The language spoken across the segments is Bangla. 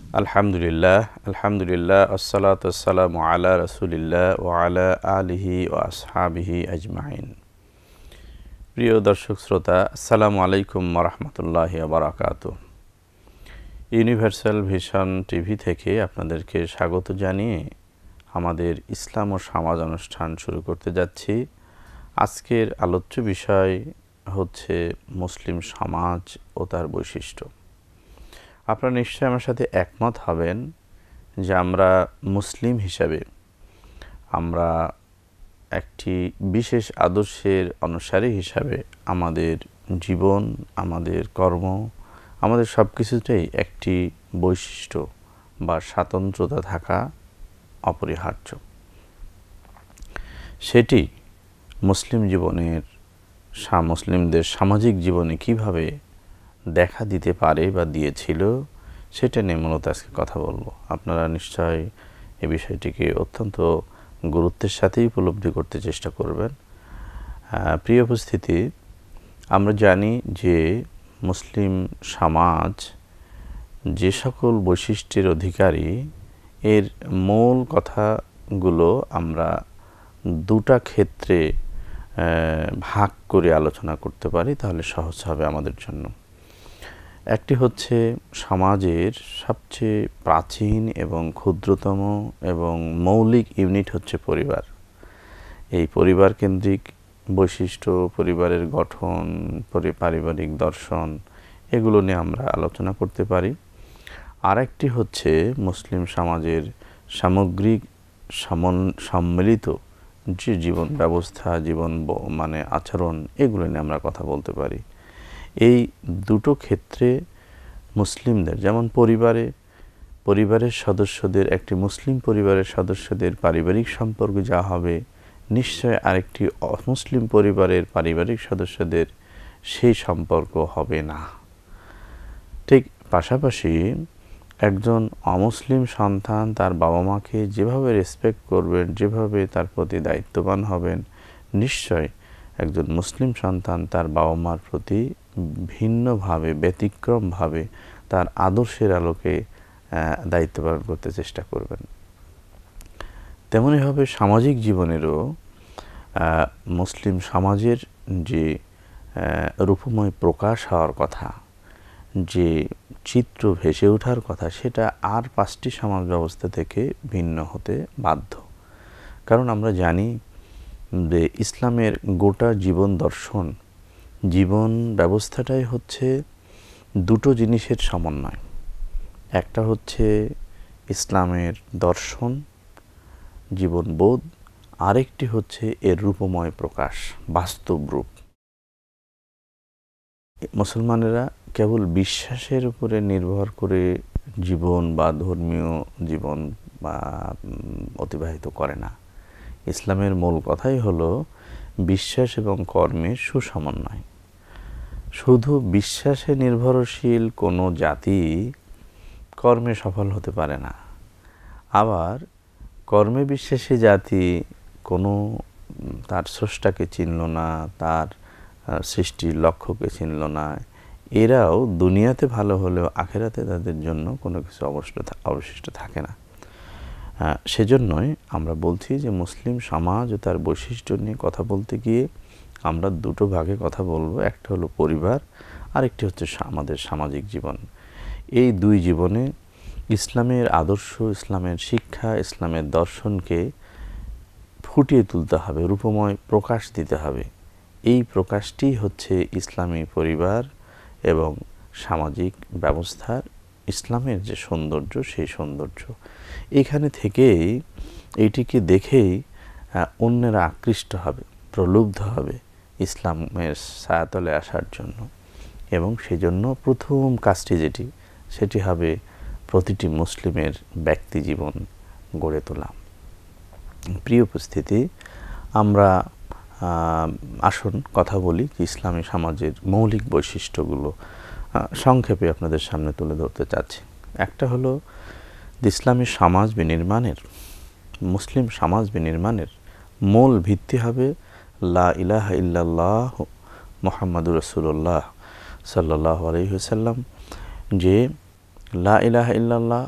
আলহামদুলিল্লাহ আসসালাতু ওয়াসসালামু আলা রাসূলিল্লাহ ওয়া আলা আলিহি ওয়া আসহাবিহি আজমাইন। প্রিয় দর্শক শ্রোতা, আসসালামু আলাইকুম ওয়া রাহমাতুল্লাহি ওয়া বারাকাতুহু। ইউনিভার্সাল ভিশন টিভি থেকে আপনাদেরকে স্বাগত জানিয়ে আমাদের ইসলাম ও সমাজ অনুষ্ঠান শুরু করতে যাচ্ছি। আজকের আলোচ্য বিষয় হচ্ছে মুসলিম সমাজ ও তার বৈশিষ্ট্য। আপনারা নিশ্চয়ই আমার সাথে একমত হবেন যে আমরা মুসলিম হিসাবে আমরা একটি বিশেষ আদর্শের অনুসারী হিসাবে আমাদের জীবন, আমাদের কর্ম, আমাদের সব কিছুতেই একটি বৈশিষ্ট্য বা স্বাতন্ত্র্যতা থাকা অপরিহার্য। সেটি মুসলিম জীবনের মুসলিমদের সামাজিক জীবনে কিভাবে দেখা দিতে পারে বা দিয়েছিল সেটা নিয়ে মূলত আজকে কথা বলবো। আপনারা নিশ্চয়ই এই বিষয়টিকে অত্যন্ত গুরুত্বের সাথেই উপলব্ধি করতে চেষ্টা করবেন। প্রিয় উপস্থিতি, আমরা জানি যে মুসলিম সমাজ যে সকল বৈশিষ্ট্যের অধিকারী, এর মূল কথাগুলো আমরা দুটা ক্ষেত্রে ভাগ করে আলোচনা করতে পারি, তাহলে সহজ হবে আমাদের জন্য। একটি হচ্ছে সমাজের সবচেয়ে প্রাচীন এবং ক্ষুদ্রতম এবং মৌলিক ইউনিট হচ্ছে পরিবার। এই পরিবার কেন্দ্রিক বৈশিষ্ট্য, পরিবারের গঠন, পারিবারিক দর্শন, এগুলো নিয়ে আমরা আলোচনা করতে পারি। আরেকটি হচ্ছে মুসলিম সমাজের সামগ্রিক সম্মিলিত যে জীবন ব্যবস্থা, জীবন আচরণ, এগুলো নিয়ে আমরা কথা বলতে পারি। এই দুটো ক্ষেত্রে মুসলিমদের, যেমন পরিবারের সদস্যদের, একটি মুসলিম পরিবারের সদস্যদের পারিবারিক সম্পর্ক যা হবে, নিশ্চয় আরেকটি অমুসলিম পরিবারের পারিবারিক সদস্যদের সেই সম্পর্ক হবে না। ঠিক পাশাপাশি একজন অমুসলিম সন্তান তার বাবা মাকে যেভাবে রেসপেক্ট করবেন, যেভাবে তার প্রতি দায়িত্ববান হবেন, নিশ্চয় একজন মুসলিম সন্তান তার বাবা মার প্রতি ভিন্নভাবে, ব্যতিক্রমভাবে তার আদর্শের আলোকে দায়িত্ব পালন করতে চেষ্টা করবেন। তেমনইভাবে সামাজিক জীবনেরও মুসলিম সমাজের যে রূপময় প্রকাশ হওয়ার কথা, যে চিত্র ভেসে ওঠার কথা, সেটা আর পাঁচটি সমাজ ব্যবস্থা থেকে ভিন্ন হতে বাধ্য। কারণ আমরা জানি যে ইসলামের গোটা জীবন দর্শন, জীবন ব্যবস্থাটাই হচ্ছে দুটো জিনিসের সমন্বয়। একটা হচ্ছে ইসলামের দর্শন, জীবনবোধ, আরেকটি হচ্ছে এর রূপময় প্রকাশ, বাস্তব রূপ। মুসলমানেরা কেবল বিশ্বাসের উপরে নির্ভর করে জীবন বা ধর্মীয় জীবন বা অতিবাহিত করে না। ইসলামের মূল কথাই হলো বিশ্বাস এবং কর্মের সুসমন্বয়। শুধু বিশ্বাসে নির্ভরশীল কোনো জাতি কর্মে সফল হতে পারে না। আবার কর্মে বিশ্বাসী জাতি কোনো তার স্রষ্টাকে চিনল না, তার সৃষ্টির লক্ষ্যকে চিনল না, এরাও দুনিয়াতে ভালো হলেও আখেরাতে তাদের জন্য কোনো কিছু অবশিষ্ট থাকে না। সেজন্যই আমরা বলছি যে মুসলিম সমাজ ও তার বৈশিষ্ট্য নিয়ে কথা বলতে গিয়ে আমরা দুটো ভাগে কথা বলবো। একটা হলো পরিবার, আরেকটি হচ্ছে আমাদের সামাজিক জীবন। এই দুই জীবনে ইসলামের আদর্শ, ইসলামের শিক্ষা, ইসলামের দর্শনকে ফুটিয়ে তুলতে হবে, রূপময় প্রকাশ দিতে হবে। এই প্রকাশটি হচ্ছে ইসলামী পরিবার এবং সামাজিক ব্যবস্থার ইসলামের যে সৌন্দর্য, সেই সৌন্দর্য। এখানে থেকেই, এইটিকে দেখেই অন্যেরা আকৃষ্ট হবে, প্রলুব্ধ হবে ইসলামের ছায়াতলে আসার জন্য। এবং সেজন্য প্রথম কাজটি সেটি হবে প্রতিটি মুসলিমের ব্যক্তি জীবন গড়ে তোলা। প্রিয় উপস্থিতি, আমরা আসুন কথা বলি ইসলামী সমাজের মৌলিক বৈশিষ্ট্যগুলো সংক্ষেপে আপনাদের সামনে তুলে ধরতে চাচ্ছি। একটা হলো ইসলামী সমাজ বিনির্মাণের, মুসলিম সমাজ বিনির্মাণের মূল ভিত্তি হবে লা ইলাহা ইল্লাল্লাহ মুহাম্মাদুর রাসূলুল্লাহ সাল্লাল্লাহু আলাইহি ওয়াসাল্লাম, যে লা ইলাহা ইল্লাল্লাহ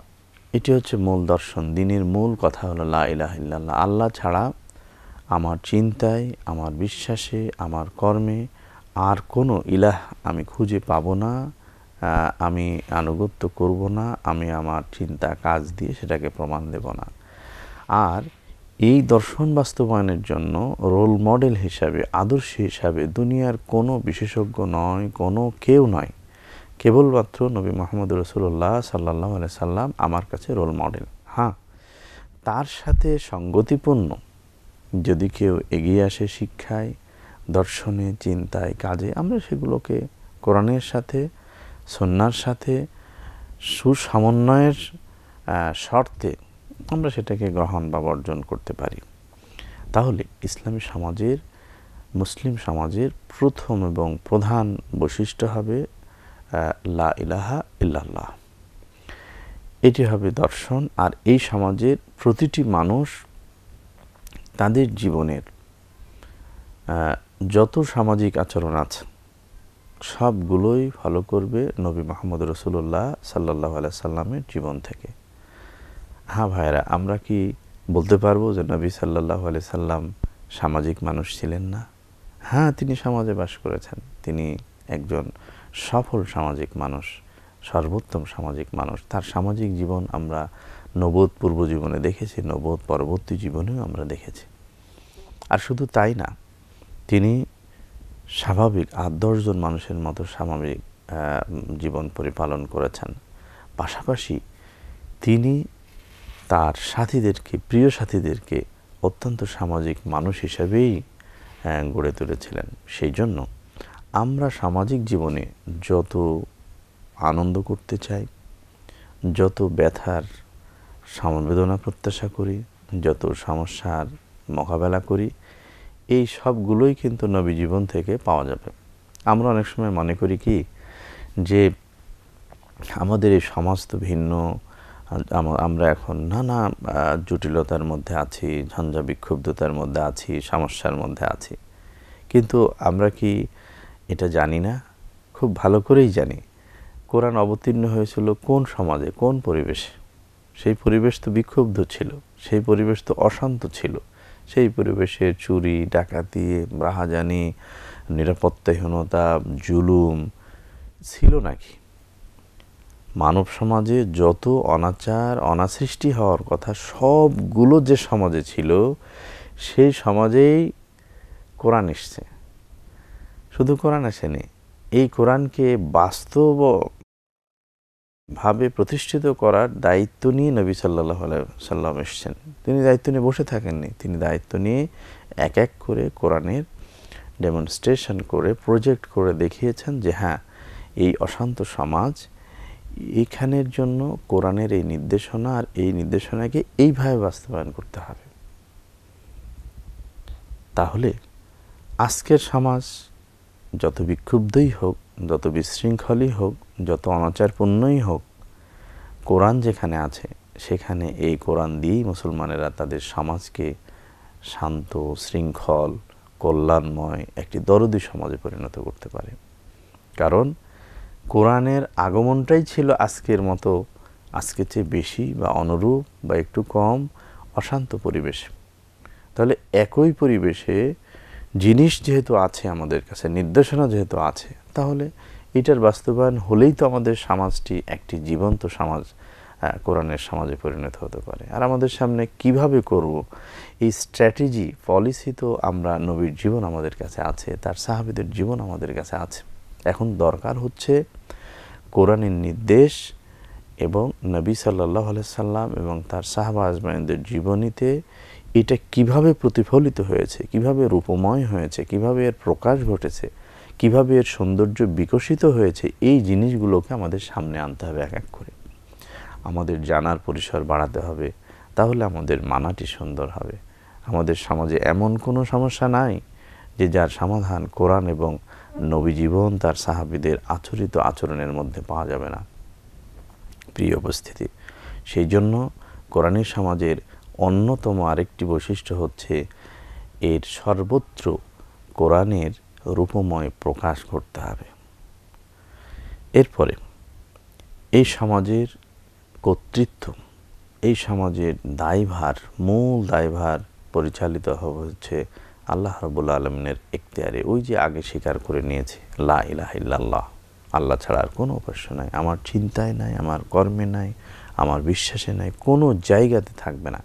এটি হচ্ছে মূল দর্শন। দ্বীনের মূল কথা হলো লা ইলাহা ইল্লাল্লাহ। আল্লাহ ছাড়া আমার চিন্তায়, আমার বিশ্বাসে, আমার কর্মে আর কোনো ইলাহ আমি খুঁজে পাবো না, আমি আনুগত্য করব না, আমি আমার চিন্তা কাজ দিয়ে সেটাকে প্রমাণ দেব না। আর এই দর্শন বাস্তবায়নের জন্য রোল মডেল হিসাবে, আদর্শ হিসাবে দুনিয়ার কোনো বিশেষজ্ঞ নয়, কোনো কেউ নয়, কেবলমাত্র নবী মুহাম্মদ রাসূলুল্লাহ সাল্লাল্লাহু আলাইহি সাল্লাম আমার কাছে রোল মডেল। হ্যাঁ, তার সাথে সঙ্গতিপূর্ণ যদি কেউ এগিয়ে আসে শিক্ষায়, দর্শনে, চিন্তায়, কাজে, আমরা সেগুলোকে কোরআনের সাথে, সুন্নাহর সাথে সুসমন্বয়ের শর্তে আমরা সেটাকে গ্রহণ বা বর্জন করতে পারি। তাহলে ইসলামী সমাজের, মুসলিম সমাজের প্রথম এবং প্রধান বৈশিষ্ট্য হবে লা ইলাহা ইল্লাল্লাহ। এটি হবে দর্শন। আর এই সমাজের প্রতিটি মানুষ তাদের জীবনের যত সামাজিক আচরণ আছে সবগুলোই ফলো করবে নবী মুহাম্মদ রাসূলুল্লাহ সাল্লাল্লাহু আলাইহি সাল্লামের জীবন থেকে। হ্যাঁ ভাইরা, আমরা কি বলতে পারবো যে নবী সাল্লাল্লাহু আলাইহি সাল্লাম সামাজিক মানুষ ছিলেন না? হ্যাঁ, তিনি সমাজে বাস করেছেন। তিনি একজন সফল সামাজিক মানুষ, সর্বোত্তম সামাজিক মানুষ। তার সামাজিক জীবন আমরা নবুয়ত পূর্ব জীবনে দেখেছি, নবুয়ত পরবর্তী জীবনেও আমরা দেখেছি। আর শুধু তাই না, তিনি স্বাভাবিক ৮-১০ জন মানুষের মতো স্বাভাবিক জীবন পরিপালন করেছেন। পাশাপাশি তিনি তার সাথীদেরকে, প্রিয় সাথীদেরকে অত্যন্ত সামাজিক মানুষ হিসেবেই গড়ে তুলেছিলেন। সেই জন্য আমরা সামাজিক জীবনে যত আনন্দ করতে চাই, যত ব্যথার সমবেদনা প্রত্যাশা করি, যত সমস্যার মোকাবেলা করি, এই সবগুলোই কিন্তু নবী জীবন থেকে পাওয়া যাবে। আমরা অনেক সময় মনে করি কি যে আমাদের এই সমাজ তো ভিন্ন, আমরা এখন নানা জটিলতার মধ্যে আছি, ঝঞ্ঝা বিক্ষুব্ধতার মধ্যে আছি, সমস্যার মধ্যে আছি। কিন্তু আমরা কি এটা জানি না? খুব ভালো করেই জানি কোরআন অবতীর্ণ হয়েছিল কোন সমাজে, কোন পরিবেশে। সেই পরিবেশ তো বিক্ষুব্ধ ছিল, সেই পরিবেশ তো অশান্ত ছিল। সেই পরিবেশে চুরি, ডাকাতি, রাহাজানি, নিরাপত্তাহীনতা, জুলুম ছিল নাকি? মানব সমাজে যত অনাচার, অনাসৃষ্টি হওয়ার কথা সবগুলো যে সমাজে ছিল, সেই সমাজেই কোরআন এসছে। শুধু কোরআন আসেনি, এই কোরআনকে বাস্তবভাবে প্রতিষ্ঠিত করার দায়িত্ব নিয়ে নবী সাল্লাল্লাহু আলাইহি সাল্লাম এসেছেন। তিনি দায়িত্ব নিয়ে বসে থাকেননি, তিনি দায়িত্ব নিয়ে এক এক করে কোরআনের ডেমনস্ট্রেশন করে, প্রজেক্ট করে দেখিয়েছেন যে হ্যাঁ, এই অশান্ত সমাজ, এইখানের জন্য কোরআনের এই নির্দেশনা আর এই নির্দেশনাকে এইভাবে বাস্তবায়ন করতে হবে। তাহলে আজকের সমাজ যত বিক্ষুব্ধই হোক, যত বিশৃঙ্খলই হোক, যত অনাচারপূর্ণই হোক, কোরআন যেখানে আছে সেখানে এই কোরআন দিয়েই মুসলমানেরা তাদের সমাজকে শান্ত, শৃঙ্খল, কল্যাণময় একটি দরদি সমাজে পরিণত করতে পারে। কারণ কোরআনের আগমনটাই ছিল আজকের মতো, আজকের চেয়ে বেশি বা অনুরূপ বা একটু কম অশান্ত পরিবেশ। তাহলে একই পরিবেশে জিনিস যেহেতু আছে আমাদের কাছে, নির্দেশনা যেহেতু আছে, তাহলে এটার বাস্তবায়ন হলেই তো আমাদের সমাজটি একটি জীবন্ত সমাজ, কোরআনের সমাজে পরিণত হতে পারে। আর আমাদের সামনে কিভাবে করব, এই স্ট্র্যাটেজি, পলিসি তো আমরা, নবীর জীবন আমাদের কাছে আছে, তার সাহাবীদের জীবন আমাদের কাছে আছে। এখন দরকার হচ্ছে কোরআনের নির্দেশ এবং নবী সাল্লাল্লাহু আলাইহি সাল্লাম এবং তার সাহাবা আজমাইনদের জীবনীতে এটা কিভাবে প্রতিফলিত হয়েছে, কিভাবে রূপময় হয়েছে, কিভাবে এর প্রকাশ ঘটেছে, কিভাবে এর সৌন্দর্য বিকশিত হয়েছে, এই জিনিসগুলোকে আমাদের সামনে আনতে হবে এক এক করে। আমাদের জানার পরিসর বাড়াতে হবে, তাহলে আমাদের মানাটি সুন্দর হবে। আমাদের সমাজে এমন কোনো সমস্যা নাই যে যার সমাধান কোরআন এবং নবী জীবন, তার সাহাবীদের আচরিত আচরণের মধ্যে পাওয়া যাবে না। প্রিয় উপস্থিতি, সেই জন্য কোরআনী সমাজের অন্যতম আরেকটি বৈশিষ্ট্য হচ্ছে এর সর্বত্র কোরআনের রূপময় প্রকাশ করতে হবে। এরপরে এই সমাজের কর্তৃত্ব, এই সমাজের দায়ভার, মূল দায়ভার পরিচালিত হচ্ছে আল্লাহ রাব্বুল আলামিনের এখতিয়ারে। ওই যে আগে স্বীকার করে নিয়েছে, লা ইলাহা ইল্লাল্লাহ, আল্লাহ ছাড়া আর কোনো উপাস্য নাই, আমার চিন্তায় নাই, আমার কর্মে নাই, আমার বিশ্বাসে নাই, কোনো জায়গাতে থাকবে না।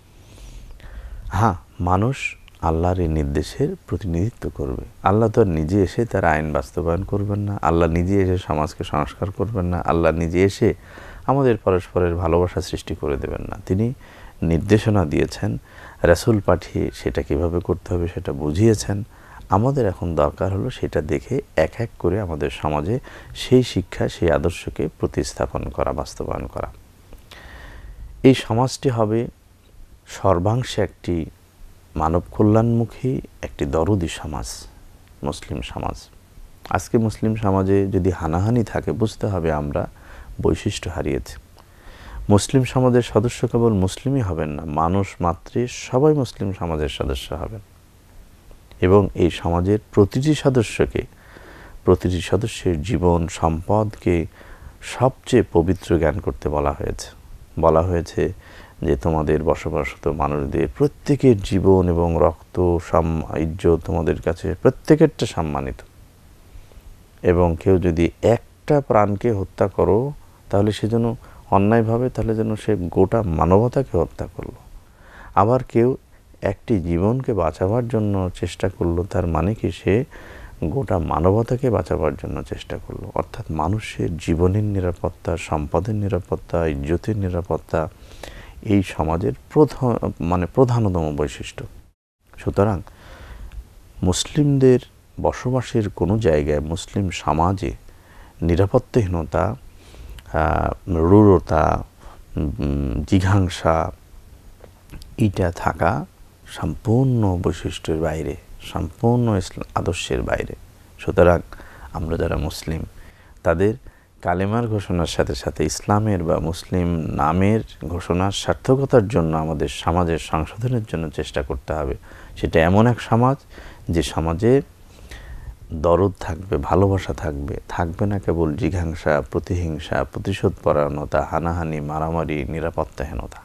হ্যাঁ, মানুষ আল্লাহর এই নির্দেশের প্রতিনিধিত্ব করবে। আল্লাহ তো আর নিজে এসে তার আইন বাস্তবায়ন করবেন না, আল্লাহ নিজে এসে সমাজকে সংস্কার করবেন না, আল্লাহ নিজে এসে আমাদের পরস্পরের ভালোবাসা সৃষ্টি করে দেবেন না। তিনি নির্দেশনা দিয়েছেন, রাসূল পাঠিয়ে সেটা কিভাবে করতে হবে সেটা বুঝিয়েছেন। আমাদের এখন দরকার হলো সেটা দেখে এক এক করে আমাদের সমাজে সেই শিক্ষা, সেই আদর্শকে প্রতিস্থাপন করা, বাস্তবায়ন করা। এই সমাজটি হবে সর্বাংশে একটি মানব কল্যাণমুখী, একটি দরদি সমাজ, মুসলিম সমাজ। আজকে মুসলিম সমাজে যদি হানাহানি থাকে, বুঝতে হবে আমরা বৈশিষ্ট্য হারিয়েছি। মুসলিম সমাজের সদস্য কেবল মুসলিমই হবেন না, মানুষ মাত্রই সবাই মুসলিম সমাজের সদস্য হবেন। এবং এই সমাজের প্রতিটি সদস্যকে, প্রতিটি সদস্যের জীবন সম্পদকে সবচেয়ে পবিত্র জ্ঞান করতে বলা হয়েছে। বলা হয়েছে যে তোমাদের বসবাসরত মানুষদের প্রত্যেকের জীবন এবং রক্ত, ইজ্জত তোমাদের কাছে প্রত্যেকেরটা সম্মানিত। এবং কেউ যদি একটা প্রাণকে হত্যা করো, তাহলে সে যেন অন্যায়ভাবে, তাহলে যেন সে গোটা মানবতাকে হত্যা করলো। আবার কেউ একটি জীবনকে বাঁচাবার জন্য চেষ্টা করলো, তার মানে কি সে গোটা মানবতাকে বাঁচাবার জন্য চেষ্টা করলো। অর্থাৎ মানুষের জীবনের নিরাপত্তা, সম্পদের নিরাপত্তা, ইজ্জতের নিরাপত্তা এই সমাজের প্রধানতম বৈশিষ্ট্য। সুতরাং মুসলিমদের বসবাসের কোনো জায়গায়, মুসলিম সমাজে নিরাপত্তাহীনতা, রূঢ়তা, জিঘাংসা এটা থাকা সম্পূর্ণ বৈশিষ্ট্যের বাইরে, সম্পূর্ণ আদর্শের বাইরে। সুতরাং আমরা যারা মুসলিম, তাদের কালেমার ঘোষণার সাথে সাথে ইসলামের বা মুসলিম নামের ঘোষণার সার্থকতার জন্য আমাদের সমাজের সংশোধনের জন্য চেষ্টা করতে হবে। সেটা এমন এক সমাজ যে সমাজে দরদ থাকবে, ভালোবাসা থাকবে, থাকবে না কেবল জিঘাংসা, প্রতিহিংসা, প্রতিশোধ পরায়ণতা, হানাহানি, মারামারি, নিরাপত্তাহীনতা।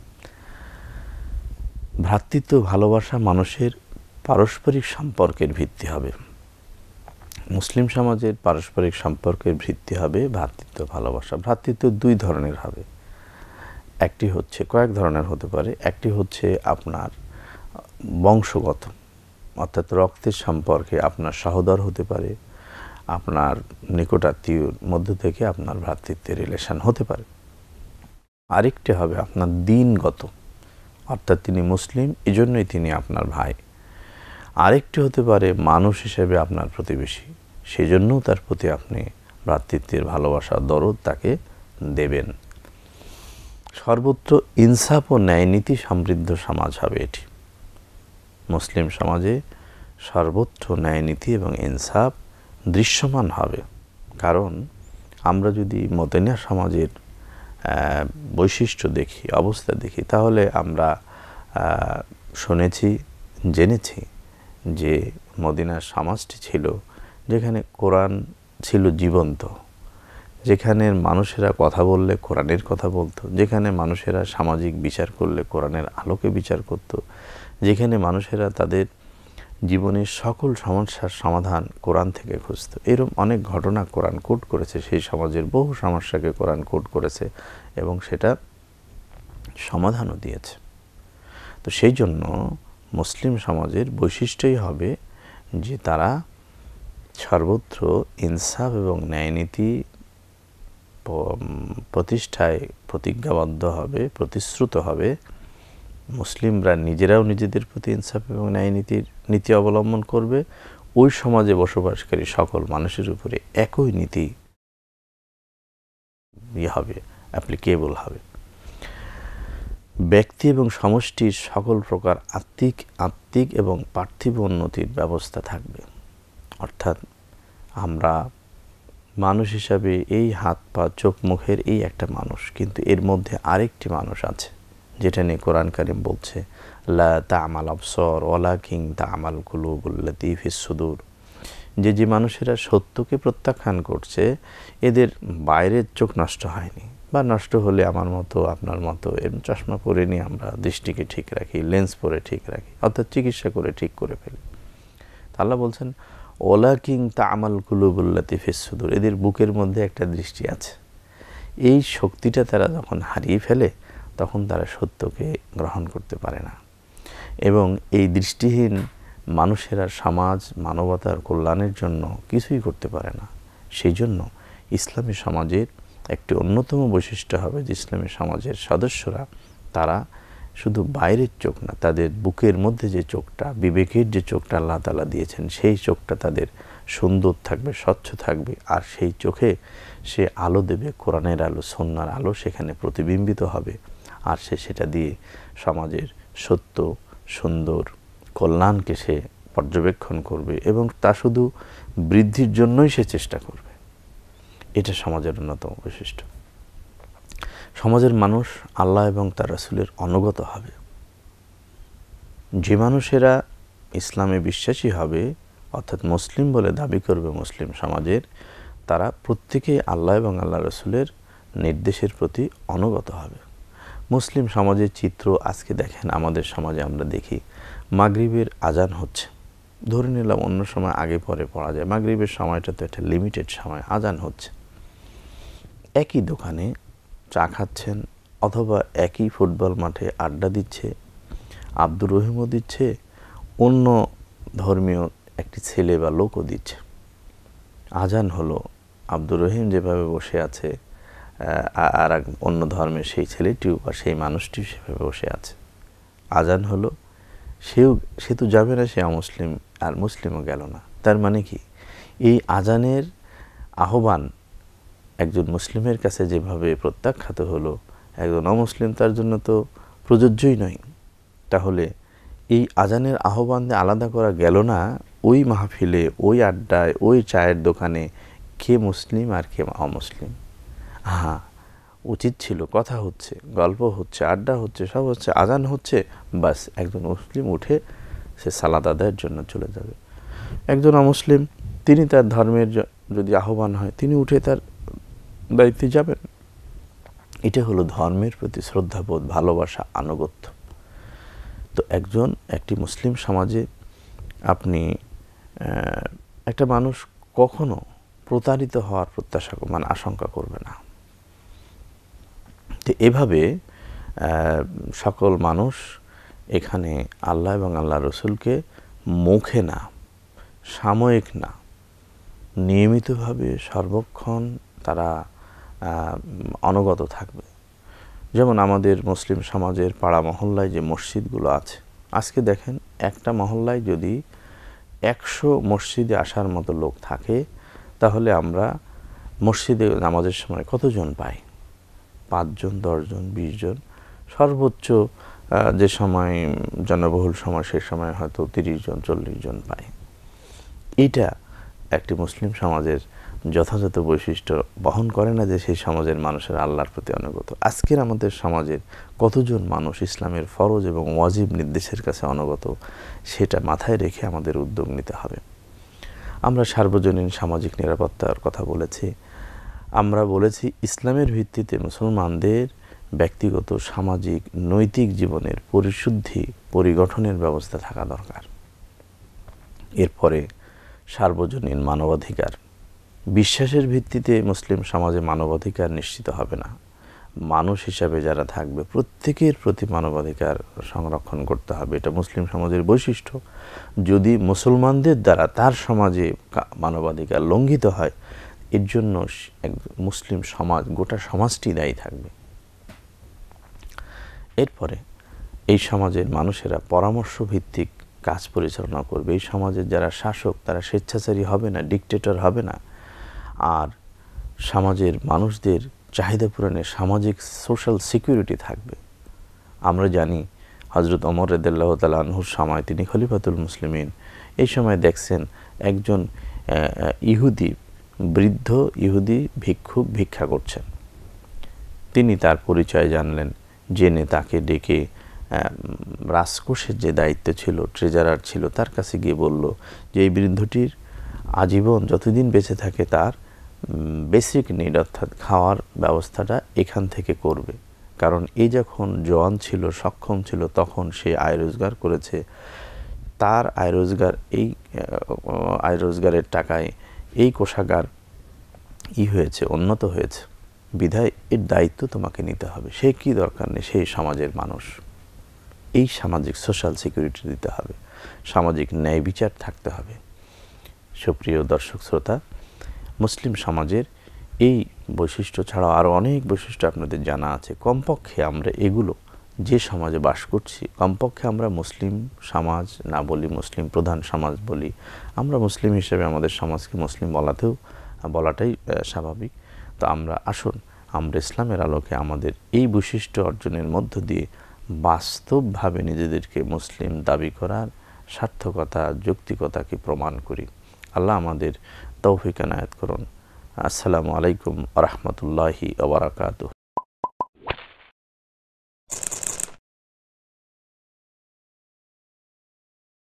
ভ্রাতৃত্ব, ভালোবাসা মানুষের পারস্পরিক সম্পর্কের ভিত্তি হবে। মুসলিম সমাজের পারস্পরিক সম্পর্কের ভিত্তি হবে ভ্রাতৃত্ব, ভালোবাসা। ভ্রাতৃত্ব দুই ধরনের হবে। একটি হচ্ছে, কয়েক ধরনের হতে পারে। একটি হচ্ছে আপনার বংশগত, অর্থাৎ রক্তের সম্পর্কে আপনার সহোদর হতে পারে, আপনার নিকটাত্মীয়র মধ্য থেকে আপনার ভ্রাতৃত্বের রিলেশন হতে পারে। আরেকটি হবে আপনার দিনগত, অর্থাৎ তিনি মুসলিম, এজন্যই তিনি আপনার ভাই। আরেকটি হতে পারে মানুষ হিসেবে আপনার প্রতিবেশী, সেজন্যও তার প্রতি আপনি ভ্রাতৃত্বের ভালোবাসা, দরদ তাকে দেবেন। সর্বত্র ইনসাফ ও ন্যায়নীতি সমৃদ্ধ সমাজ হবে এটি। মুসলিম সমাজে সর্বত্র ন্যায়নীতি এবং ইনসাফ দৃশ্যমান হবে। কারণ আমরা যদি মদিনা সমাজের বৈশিষ্ট্য দেখি, অবস্থা দেখি, তাহলে আমরা শুনেছি, জেনেছি যে মদিনার সমাজটি ছিল যেখানে কোরআন ছিল জীবন্ত, যেখানে মানুষেরা কথা বললে কোরআনের কথা বলতো, যেখানে মানুষেরা সামাজিক বিচার করলে কোরআনের আলোকে বিচার করত, যেখানে মানুষেরা তাদের জীবনের সকল সমস্যার সমাধান কোরআন থেকে খুঁজত। এরকম অনেক ঘটনা কোরআন কোট করেছে, সেই সমাজের বহু সমস্যাকে কোরআন কোট করেছে এবং সেটা সমাধানও দিয়েছে। তো সেই জন্য মুসলিম সমাজের বৈশিষ্ট্যই হবে যে তারা সর্বত্র ইনসাফ এবং ন্যায়নীতি প্রতিষ্ঠায় প্রতিজ্ঞাবদ্ধ হবে, প্রতিশ্রুত হবে। মুসলিমরা নিজেরাও নিজেদের প্রতি ইনসাফ এবং ন্যায়নীতির নীতি অবলম্বন করবে। ওই সমাজে বসবাসকারী সকল মানুষের উপরে একই নীতি হবে, অ্যাপ্লিকেবল হবে। ব্যক্তি এবং সমষ্টির সকল প্রকার আত্মিক এবং পার্থিব উন্নতির ব্যবস্থা থাকবে। অর্থাৎ আমরা মানুষ হিসাবে এই হাত পা চোখ মুখের এই একটা মানুষ, কিন্তু এর মধ্যে আরেকটি মানুষ আছে, যেটা নিয়ে কোরআন কারীম বলছে লা তা'মাল আবসার ওয়ালাকিন তা'মাল কুলুবুল্লাতী ফিস সুদূর। যে মানুষেরা সত্যকে প্রত্যাখ্যান করছে, এদের বাইরের চোখ নষ্ট হয়নি, বা নষ্ট হলে আমার মতো আপনার মতো এরকম চশমা পরে নিয়ে আমরা দৃষ্টিকে ঠিক রাখি, লেন্স পরে ঠিক রাখি, অর্থাৎ চিকিৎসা করে ঠিক করে ফেলি। আল্লাহ বলছেন ওয়ালাকিন তা'মাল কুলুবুল্লাতী ফিস সুদূর, এদের বুকের মধ্যে একটা দৃষ্টি আছে। এই শক্তিটা তারা যখন হারিয়ে ফেলে তখন তারা সত্যকে গ্রহণ করতে পারে না, এবং এই দৃষ্টিহীন মানুষেরা সমাজ মানবতার কল্যাণের জন্য কিছুই করতে পারে না। সেই জন্য ইসলামী সমাজের একটি অন্যতম বৈশিষ্ট্য হবে যে ইসলামী সমাজের সদস্যরা তারা শুধু বাইরের চোখ না, তাদের বুকের মধ্যে যে চোখটা, বিবেকের যে চোখটা আল্লাহ তাআলা দিয়েছেন, সেই চোখটা তাদের সুন্দর থাকবে, স্বচ্ছ থাকবে, আর সেই চোখে সে আলো দেবে, কোরআনের আলো, সুন্নাহর আলো সেখানে প্রতিবিম্বিত হবে, আর সে সেটা দিয়ে সমাজের সত্য, সুন্দর, কল্যাণকে সে পর্যবেক্ষণ করবে, এবং তা শুধু বৃদ্ধির জন্যই সে চেষ্টা করবে। এটা সমাজের অন্যতম বৈশিষ্ট্য। সমাজের মানুষ আল্লাহ এবং তার রাসূলের অনুগত হবে। যে মানুষেরা ইসলামে বিশ্বাসী হবে, অর্থাৎ মুসলিম বলে দাবি করবে মুসলিম সমাজের, তারা প্রত্যেকেই আল্লাহ এবং আল্লাহ রাসূলের নির্দেশের প্রতি অনুগত হবে। মুসলিম সমাজের চিত্র আজকে দেখেন, আমাদের সমাজে আমরা দেখি মাগরিবের আজান হচ্ছে, ধরে নিলাম অন্য সময় আগে পরে পড়া যায়, মাগরিবের সময়টা তো একটা লিমিটেড সময়, আজান হচ্ছে, একই দোকানে চা খাচ্ছেন অথবা একই ফুটবল মাঠে আড্ডা দিচ্ছে, আব্দুর রহিমও দিচ্ছে, অন্য ধর্মীয় একটি ছেলে বা লোকও দিচ্ছে। আজান হলো, আব্দুর রহিম যেভাবে বসে আছে আর অন্য ধর্মের সেই ছেলেটিও বা সেই মানুষটিও সেভাবে বসে আছে। আজান হলো, সে তো যাবে না, সে অমুসলিম, আর মুসলিমও গেল না। তার মানে কি, এই আজানের আহ্বান একজন মুসলিমের কাছে যেভাবে প্রত্যাখ্যাত হলো, একজন অমুসলিম তার জন্য তো প্রযোজ্যই নয়। তাহলে এই আজানের আহ্বান আলাদা করা গেল না ওই মাহফিলে, ওই আড্ডায়, ওই চায়ের দোকানে কে মুসলিম আর কে অমুসলিম। হ্যাঁ, উচিত ছিল, কথা হচ্ছে, গল্প হচ্ছে, আড্ডা হচ্ছে, সব হচ্ছে, আজান হচ্ছে, বাস একজন মুসলিম উঠে সে সালাত আদায়ের জন্য চলে যাবে। একজন অমুসলিম তিনি তার ধর্মের যদি আহ্বান হয় তিনি উঠে তার দায়িত্বে যাবেন। এটা হলো ধর্মের প্রতি শ্রদ্ধাবোধ, ভালোবাসা, আনুগত্য। তো একটি মুসলিম সমাজে আপনি একটা মানুষ কখনো প্রতারিত হওয়ার আশঙ্কা করবে না। তো এভাবে সকল মানুষ এখানে আল্লাহ এবং আল্লাহ রসুলকে মুখে না, সাময়িক না, নিয়মিতভাবে সর্বক্ষণ তারা অনুগত থাকবে। যেমন আমাদের মুসলিম সমাজের পাড়া মহল্লায় যে মসজিদগুলো আছে, আজকে দেখেন একটা মহল্লায় যদি 100 মসজিদে আসার মতো লোক থাকে, তাহলে আমরা মসজিদে নামাজের সময় কতজন পাই? 5 জন, 10 জন, 20 জন, সর্বোচ্চ যে সময় জনবহুল সময় সে সময় হয়তো 30 জন, 40 জন পাই। এইটা একটি মুসলিম সমাজের যথাযথ বৈশিষ্ট্য বহন করে না যে সেই সমাজের মানুষের আল্লাহর প্রতি অনুগত। আজকের আমাদের সমাজের কতজন মানুষ ইসলামের ফরজ এবং ওয়াজিব নির্দেশের কাছে অনুগত, সেটা মাথায় রেখে আমাদের উদ্যোগ নিতে হবে। আমরা সার্বজনীন সামাজিক নিরাপত্তার কথা বলেছি, আমরা বলেছি ইসলামের ভিত্তিতে মুসলমানদের ব্যক্তিগত, সামাজিক, নৈতিক জীবনের পরিশুদ্ধি, পরিগঠনের ব্যবস্থা থাকা দরকার। এরপরে সার্বজনীন মানবাধিকার। বিশ্বাসের ভিত্তিতে মুসলিম সমাজে মানবাধিকার নিশ্চিত হবে না। মানুষ হিসাবে যারা থাকবে প্রত্যেকের প্রতি মানবাধিকার সংরক্ষণ করতে হবে, এটা মুসলিম সমাজের বৈশিষ্ট্য। যদি মুসলমানদের দ্বারা তার সমাজে মানবাধিকার লঙ্ঘিত হয়, এর জন্য মুসলিম সমাজ, গোটা সমাজটি দায়ী থাকবে। এরপরে এই সমাজের মানুষেরা পরামর্শ ভিত্তিক কাজ পরিচালনা করবে। এই সমাজের যারা শাসক তারা স্বেচ্ছাচারী হবে না, ডিকটেটর হবে না। আর সমাজের মানুষদের চাহিদা পূরণে সামাজিক সোশ্যাল সিকিউরিটি থাকবে। আমরা জানি হযরত ওমর রাদিয়াল্লাহু তাআলা আনহুর সময়, তিনি খলিফাতুল মুসলিমিন, এই সময় দেখছেন একজন বৃদ্ধ ইহুদি ভিক্ষুক ভিক্ষা করছেন। তিনি তার পরিচয় জানলেন, জেনে তাকে ডেকে রাজকোষের যে দায়িত্ব ছিল, ট্রেজারার ছিল, তার কাছে গিয়ে বলল যে এই বৃদ্ধটির আজীবন যতদিন বেঁচে থাকে তার বেসিক নিড অর্থাৎ খাওয়ার ব্যবস্থাটা এখান থেকে করবে। কারণ এই যখন জওয়ান ছিল, সক্ষম ছিল, তখন সে আয় রোজগার করেছে, তার আয় রোজগার, এই আয় রোজগারের টাকায় এই কোষাগার হয়েছে, উন্নত হয়েছে, বিধায় এর দায়িত্ব তোমাকে নিতে হবে। সে কি দরকার নেই, সেই সমাজের মানুষ, এই সামাজিক সোশ্যাল সিকিউরিটি দিতে হবে, সামাজিক ন্যায় বিচার থাকতে হবে। সুপ্রিয় দর্শক শ্রোতা, মুসলিম সমাজের এই বৈশিষ্ট্য ছাড়াও আরও অনেক বৈশিষ্ট্য আপনাদের জানা আছে। কমপক্ষে আমরা এগুলো, যে সমাজে বাস করছি, কমপক্ষে আমরা মুসলিম সমাজ না বলি, মুসলিম প্রধান সমাজ বলি, আমরা মুসলিম হিসেবে আমাদের সমাজকে মুসলিম বলাটাই স্বাভাবিক। তো আসুন আমরা ইসলামের আলোকে আমাদের এই বৈশিষ্ট্য অর্জনের মধ্য দিয়ে বাস্তবভাবে নিজেদেরকে মুসলিম দাবি করার সার্থকতা, যৌক্তিকতাকে প্রমাণ করি। আল্লাহ আমাদের তৌফিক এনায়েত করুন। আসসালামু আলাইকুম ওয়া রাহমাতুল্লাহি ওয়া বারাকাতুহু।